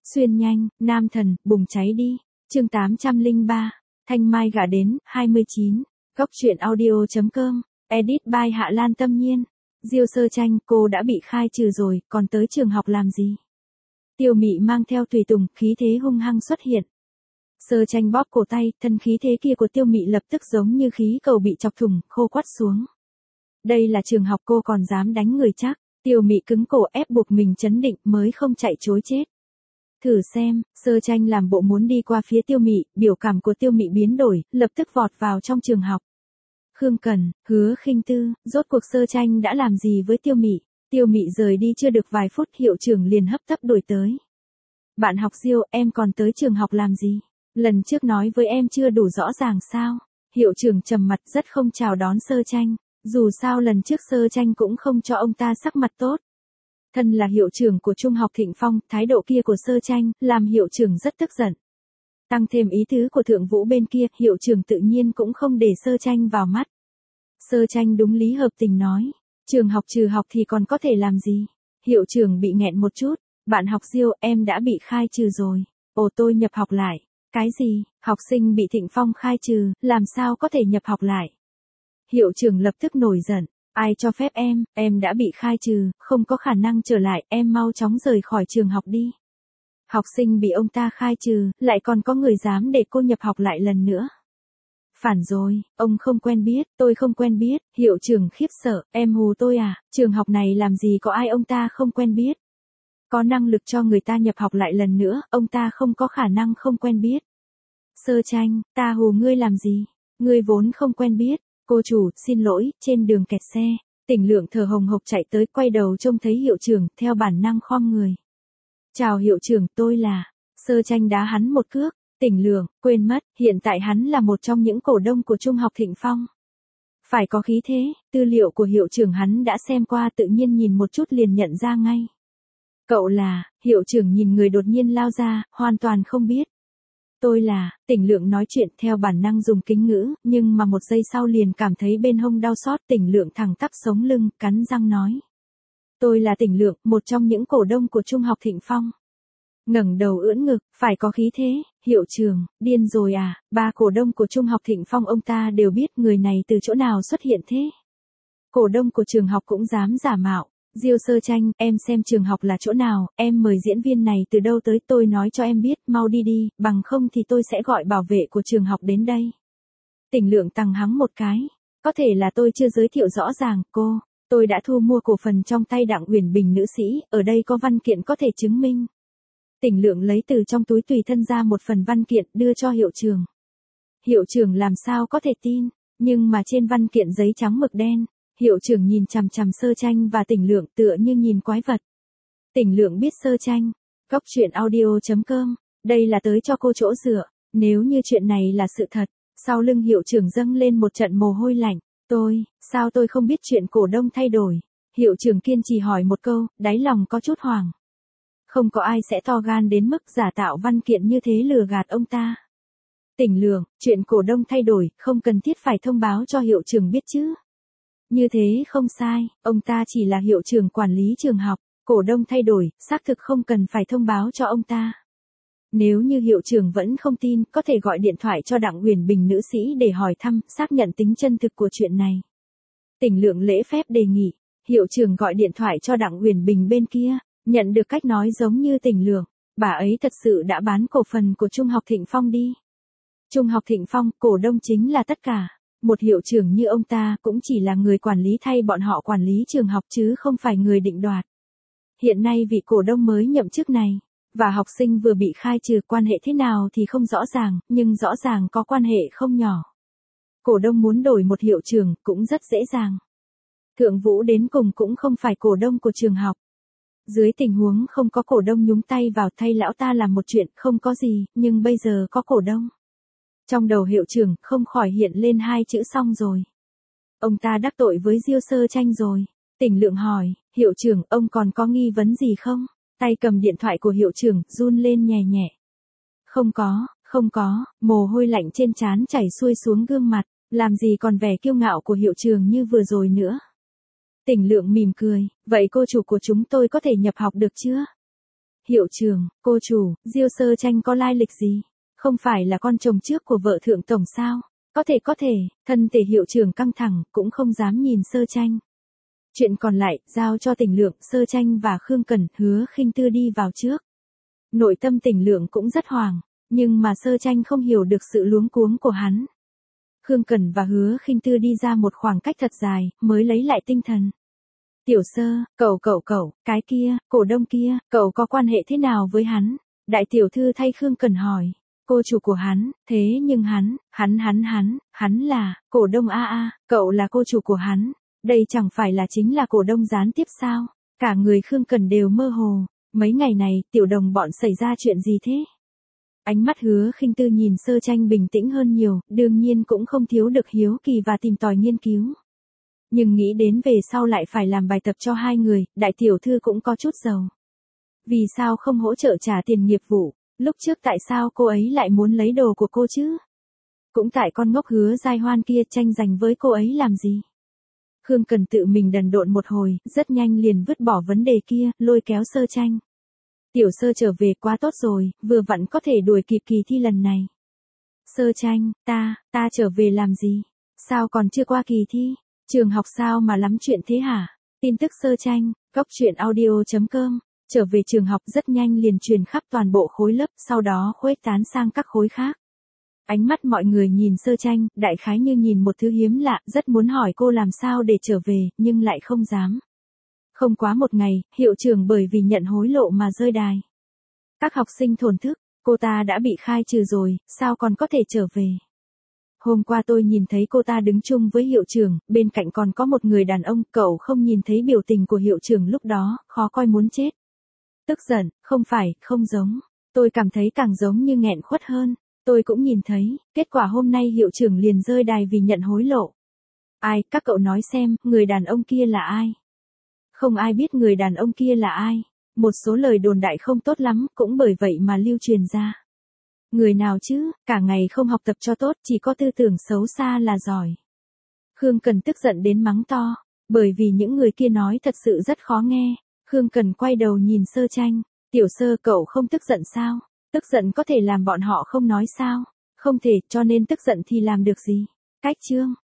Xuyên nhanh, nam thần, bùng cháy đi. Chương 803, Thanh Mai gả đến, 29. Góc truyện audio.com, edit by Hạ Lan Tâm Nhiên. Diêu Sơ Tranh, cô đã bị khai trừ rồi, còn tới trường học làm gì? Tiêu Mị mang theo tùy tùng, khí thế hung hăng xuất hiện. Sơ Tranh bóp cổ tay, thân khí thế kia của Tiêu Mị lập tức giống như khí cầu bị chọc thủng, khô quắt xuống. Đây là trường học, cô còn dám đánh người chắc. Tiêu Mị cứng cổ ép buộc mình trấn định mới không chạy trối chết. Thử xem, Sơ Tranh làm bộ muốn đi qua phía Tiêu Mị, biểu cảm của Tiêu Mị biến đổi, lập tức vọt vào trong trường học. Khương Cẩn, Hứa Khinh Tư, rốt cuộc Sơ Tranh đã làm gì với Tiêu Mị? Tiêu Mị rời đi chưa được vài phút, hiệu trưởng liền hấp tấp đuổi tới. Bạn học Diêu, em còn tới trường học làm gì? Lần trước nói với em chưa đủ rõ ràng sao? Hiệu trưởng trầm mặt rất không chào đón Sơ Tranh, dù sao lần trước Sơ Tranh cũng không cho ông ta sắc mặt tốt. Thân là hiệu trưởng của Trung học Thịnh Phong, thái độ kia của Sơ Tranh làm hiệu trưởng rất tức giận. Tăng thêm ý tứ của Thượng Vũ bên kia, hiệu trưởng tự nhiên cũng không để Sơ Tranh vào mắt. Sơ Tranh đúng lý hợp tình nói, trường học trừ học thì còn có thể làm gì? Hiệu trưởng bị nghẹn một chút, bạn học Diêu, em đã bị khai trừ rồi. Ồ, tôi nhập học lại. Cái gì? Học sinh bị Thịnh Phong khai trừ, làm sao có thể nhập học lại? Hiệu trưởng lập tức nổi giận. Ai cho phép em đã bị khai trừ, không có khả năng trở lại, em mau chóng rời khỏi trường học đi. Học sinh bị ông ta khai trừ, lại còn có người dám để cô nhập học lại lần nữa. Phản rồi, ông không quen biết, tôi không quen biết, hiệu trưởng khiếp sợ, em hù tôi à, trường học này làm gì có ai ông ta không quen biết. Có năng lực cho người ta nhập học lại lần nữa, ông ta không có khả năng không quen biết. Sơ Tranh, ta hù ngươi làm gì, ngươi vốn không quen biết. Cô chủ, xin lỗi, trên đường kẹt xe. Tỉnh Lượng thở hồng hộc chạy tới, quay đầu trông thấy hiệu trưởng, theo bản năng khom người. Chào hiệu trưởng, tôi là. Sơ Tranh đá hắn một cước. Tỉnh Lượng, quên mất, hiện tại hắn là một trong những cổ đông của Trung học Thịnh Phong. Phải có khí thế, tư liệu của hiệu trưởng hắn đã xem qua, tự nhiên nhìn một chút liền nhận ra ngay. Cậu là, hiệu trưởng nhìn người đột nhiên lao ra, hoàn toàn không biết. Tôi là, Tỉnh Lượng nói chuyện theo bản năng dùng kính ngữ, nhưng mà một giây sau liền cảm thấy bên hông đau xót. Tỉnh Lượng thẳng tắp sống lưng, cắn răng nói. Tôi là Tỉnh Lượng, một trong những cổ đông của Trung học Thịnh Phong. Ngẩng đầu ưỡn ngực, phải có khí thế, hiệu trưởng, điên rồi à, 3 cổ đông của Trung học Thịnh Phong ông ta đều biết người này từ chỗ nào xuất hiện thế. Cổ đông của trường học cũng dám giả mạo. Diêu Sơ Tranh, em xem trường học là chỗ nào, em mời diễn viên này từ đâu tới, tôi nói cho em biết, mau đi đi, bằng không thì tôi sẽ gọi bảo vệ của trường học đến đây. Tỉnh Lượng tằng hắng một cái, có thể là tôi chưa giới thiệu rõ ràng, tôi đã thu mua cổ phần trong tay Đặng Uyển Bình nữ sĩ, ở đây có văn kiện có thể chứng minh. Tỉnh Lượng lấy từ trong túi tùy thân ra một phần văn kiện đưa cho hiệu trưởng. Hiệu trưởng làm sao có thể tin, nhưng mà trên văn kiện giấy trắng mực đen. Hiệu trưởng nhìn chằm chằm Sơ Tranh và Tỉnh Lượng tựa như nhìn quái vật. Tỉnh Lượng biết Sơ Tranh. Góc truyện audio.com, đây là tới cho cô chỗ dựa. Nếu như chuyện này là sự thật, sau lưng hiệu trưởng dâng lên một trận mồ hôi lạnh. Sao tôi không biết chuyện cổ đông thay đổi? Hiệu trưởng kiên trì hỏi một câu, đáy lòng có chút hoảng. Không có ai sẽ to gan đến mức giả tạo văn kiện như thế lừa gạt ông ta. Tỉnh Lượng, chuyện cổ đông thay đổi, không cần thiết phải thông báo cho hiệu trưởng biết chứ. Như thế không sai, ông ta chỉ là hiệu trưởng quản lý trường học, cổ đông thay đổi, xác thực không cần phải thông báo cho ông ta. Nếu như hiệu trưởng vẫn không tin, có thể gọi điện thoại cho Đặng Uyển Bình nữ sĩ để hỏi thăm, xác nhận tính chân thực của chuyện này. Tỉnh Lượng lễ phép đề nghị, hiệu trưởng gọi điện thoại cho Đặng Uyển Bình bên kia, nhận được cách nói giống như Tỉnh Lượng, bà ấy thật sự đã bán cổ phần của Trung học Thịnh Phong đi. Trung học Thịnh Phong, cổ đông chính là tất cả. Một hiệu trưởng như ông ta cũng chỉ là người quản lý thay bọn họ quản lý trường học chứ không phải người định đoạt. Hiện nay vị cổ đông mới nhậm chức này, và học sinh vừa bị khai trừ, quan hệ thế nào thì không rõ ràng, nhưng rõ ràng có quan hệ không nhỏ. Cổ đông muốn đổi một hiệu trưởng cũng rất dễ dàng. Thượng Vũ đến cùng cũng không phải cổ đông của trường học. Dưới tình huống không có cổ đông nhúng tay vào thay lão ta làm một chuyện không có gì, nhưng bây giờ có cổ đông. Trong đầu hiệu trưởng không khỏi hiện lên 2 chữ xong rồi. Ông ta đắc tội với Diêu Sơ Tranh rồi. Tỉnh Lượng hỏi, hiệu trưởng, ông còn có nghi vấn gì không? Tay cầm điện thoại của hiệu trưởng, run lên nhẹ nhẹ. Không có, mồ hôi lạnh trên trán chảy xuôi xuống gương mặt, làm gì còn vẻ kiêu ngạo của hiệu trưởng như vừa rồi nữa. Tỉnh Lượng mỉm cười, vậy cô chủ của chúng tôi có thể nhập học được chưa? Hiệu trưởng, cô chủ, Diêu Sơ Tranh có lai lịch gì? Không phải là con chồng trước của vợ thượng tổng sao? Có thể, thân thể hiệu trưởng căng thẳng, cũng không dám nhìn Sơ Tranh. Chuyện còn lại, giao cho Tỉnh Lượng, Sơ Tranh và Khương Cẩn, Hứa Khinh Tư đi vào trước. Nội tâm Tỉnh Lượng cũng rất hoảng, nhưng mà Sơ Tranh không hiểu được sự luống cuống của hắn. Khương Cẩn và Hứa Khinh Tư đi ra một khoảng cách thật dài, mới lấy lại tinh thần. Tiểu Sơ, cậu, cái kia, cổ đông kia, cậu có quan hệ thế nào với hắn? Đại tiểu thư thay Khương Cẩn hỏi. Cô chủ của hắn, thế nhưng hắn là, cổ đông cậu là cô chủ của hắn. Đây chẳng phải là chính là cổ đông gián tiếp sao? Cả người Khương Cẩn đều mơ hồ. Mấy ngày này, tiểu đồng bọn xảy ra chuyện gì thế? Ánh mắt Hứa Khinh Tư nhìn Sơ Tranh bình tĩnh hơn nhiều, đương nhiên cũng không thiếu được hiếu kỳ và tìm tòi nghiên cứu. Nhưng nghĩ đến về sau lại phải làm bài tập cho hai người, đại tiểu thư cũng có chút giàu. Vì sao không hỗ trợ trả tiền nghiệp vụ? Lúc trước tại sao cô ấy lại muốn lấy đồ của cô chứ? Cũng tại con ngốc Hứa Giai Hoan kia tranh giành với cô ấy làm gì? Khương Cần tự mình đần độn một hồi, rất nhanh liền vứt bỏ vấn đề kia, lôi kéo Sơ Tranh. Tiểu Sơ trở về quá tốt rồi, vừa vặn có thể đuổi kịp kỳ thi lần này. Sơ Tranh, ta trở về làm gì? Sao còn chưa qua kỳ thi? Trường học sao mà lắm chuyện thế hả? Tin tức Sơ Tranh, goctruyện.audio.com. Trở về trường học rất nhanh liền truyền khắp toàn bộ khối lớp, sau đó khuếch tán sang các khối khác. Ánh mắt mọi người nhìn Sơ Tranh, đại khái như nhìn một thứ hiếm lạ, rất muốn hỏi cô làm sao để trở về, nhưng lại không dám. Không quá một ngày, hiệu trưởng bởi vì nhận hối lộ mà rơi đài. Các học sinh thổn thức, cô ta đã bị khai trừ rồi, sao còn có thể trở về? Hôm qua tôi nhìn thấy cô ta đứng chung với hiệu trưởng, bên cạnh còn có một người đàn ông, cậu không nhìn thấy biểu tình của hiệu trưởng lúc đó, khó coi muốn chết. Tức giận, không phải, không giống. Tôi cảm thấy càng giống như nghẹn khuất hơn. Tôi cũng nhìn thấy, kết quả hôm nay hiệu trưởng liền rơi đài vì nhận hối lộ. Ai, các cậu nói xem, người đàn ông kia là ai? Không ai biết người đàn ông kia là ai. Một số lời đồn đại không tốt lắm, cũng bởi vậy mà lưu truyền ra. Người nào chứ, cả ngày không học tập cho tốt, chỉ có tư tưởng xấu xa là giỏi. Khương Cần tức giận đến mắng to, bởi vì những người kia nói thật sự rất khó nghe. Khương Cần quay đầu nhìn Sơ Tranh, Tiểu Sơ cậu không tức giận sao? Tức giận có thể làm bọn họ không nói sao? Không thể, cho nên tức giận thì làm được gì? Cách chương.